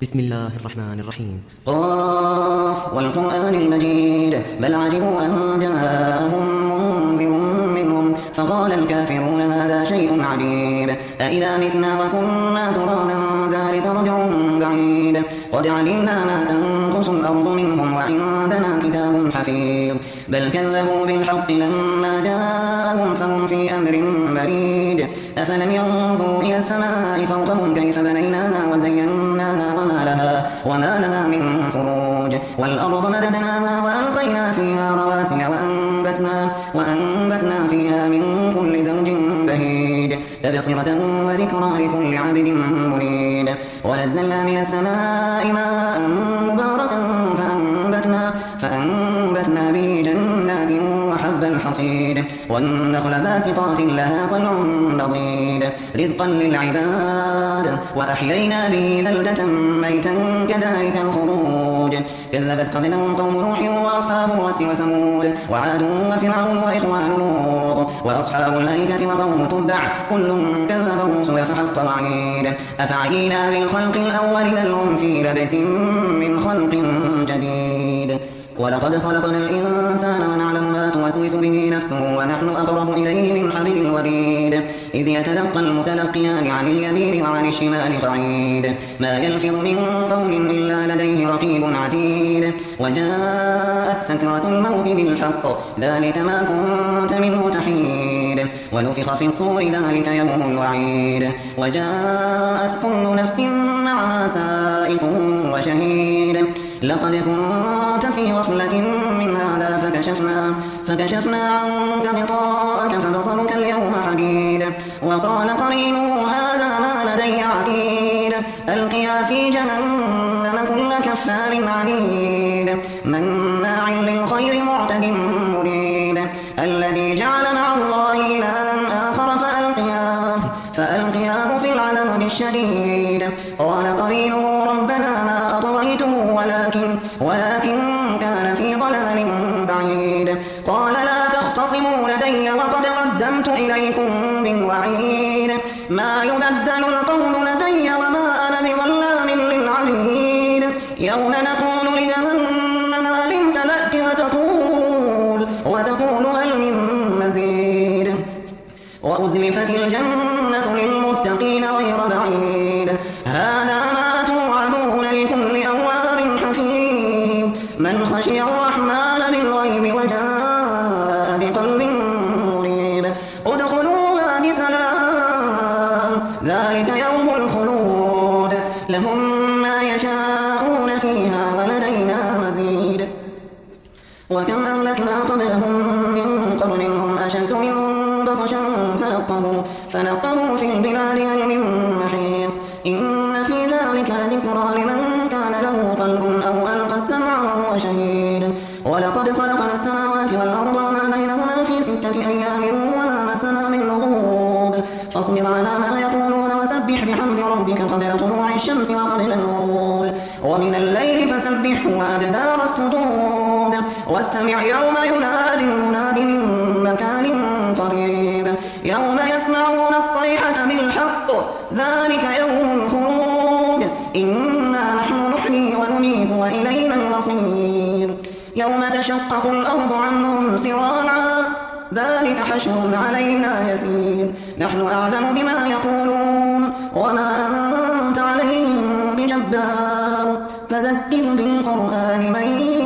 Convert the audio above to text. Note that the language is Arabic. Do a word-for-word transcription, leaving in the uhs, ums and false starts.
بسم الله الرحمن الرحيم. قاف والقرآن المجيد بل عجبوا أن جاءهم منذر منهم فقال الكافرون هذا شيء عجيب أإذا متنا وكنا ترابا ذلك رجع بعيد قد علمنا ما تنقص الأرض منهم وعندنا كتاب حفيظ بل كذبوا بالحق لما جاءهم فهم في أمر مريد أفلم ينظروا إلى السماء فوقهم كيف بنيناها وزيناها وما لها, وما لها من فروج والأرض مددناها وألقينا فيها رواسي وأنبتنا, وأنبتنا فيها من كل زوج بهيج تبصرة وذكرى لكل عبد منيب ونزلنا من السماء ماء مباركا فأنبتنا, فأنبتنا به جنات وحب الحصيد والنخل باسقات لها طلع نضيد رزقا للعباد وأحيينا به بلدة ميتا كذلك الخروج كذبت قبلهم قوم نوح وأصحاب الرس وثمود وعاد وفرعون وإخوان لوط وأصحاب الأيكة وقوم تبع كل كذب الرسل فحق وعيد أفعينا بالخلق الأول بل هم في لبس من خلق جديد ولقد خلقنا الإنسان ونعلم ما توسوس به نفسه ونحن أقرب إليه من حبل الوريد إذ يتلقى المتلقيان عن اليمين وعن الشمال قعيد ما يلفظ من قول إلا لديه رقيب عتيد وجاءت سكرة الموت بالحق ذلك ما كنت منه تحيد ونفخ في الصور ذلك يوم الوعيد وجاءت كل نفس معها سائق وشهيد لقد كنت في غفلة من هذا فكشفنا, فكشفنا عنك غطاءك فبصرك اليوم حديد وقال قرينه هذا ما لدي عتيد ألقيا في جهنم كل كفار عنيد مناع للخير معتد مريد الذي جعل مع الله إلها آخر فألقياه, فألقياه في العذاب الشديد قال قرينه ربنا ما أطغيته ولكن, ولكن كان في ضلال بعيد قال لا تختصموا لدي وقد قدمت إليكم بالوعيد ما يبدل القول لدي وما أنا بظلام للعبيد يوم نقول لجهنم هل امتلأت وتقول, وتقول هل من مزيد وأزلفت الجنة للمتقين غير بعيد هذا ما توعدون لكل أواب حفيظ من خشي الرحمن بالغيب وجاء بقلب منيب ادخلوها بسلام ذلك يوم الخلود لهم ما يشاءون فيها ولدينا مزيد وكم أهلكنا قبلهم من قرن هم أشد منهم بطشا فنقبوا, فنقبوا في البلاد هل من محيص إن في ذلك لذكرى لمن كان له قلب أو ألقى السمع وهو شهيد ولقد خلقنا السماوات والأرض وما بينهما في ستة أيام وما مسنا من لغوب فاصبر على ما يقولون وسبح بحمد ربك قبل طلوع الشمس وقبل الغروب ومن الليل فسبحه وأدبار السجود واستمع يوم ينادي المناد من مكان قريب يوم يسمعون الصيحة بالحق ذلك يوم الخروج إنا نحن نحيي ونميت وإلينا المصير يوم تشقق الأرض عنهم سراعا ذلك حشر علينا يسير نحن أعلم بما يقولون وما أنت عليهم بجبار فذكر بالقرآن من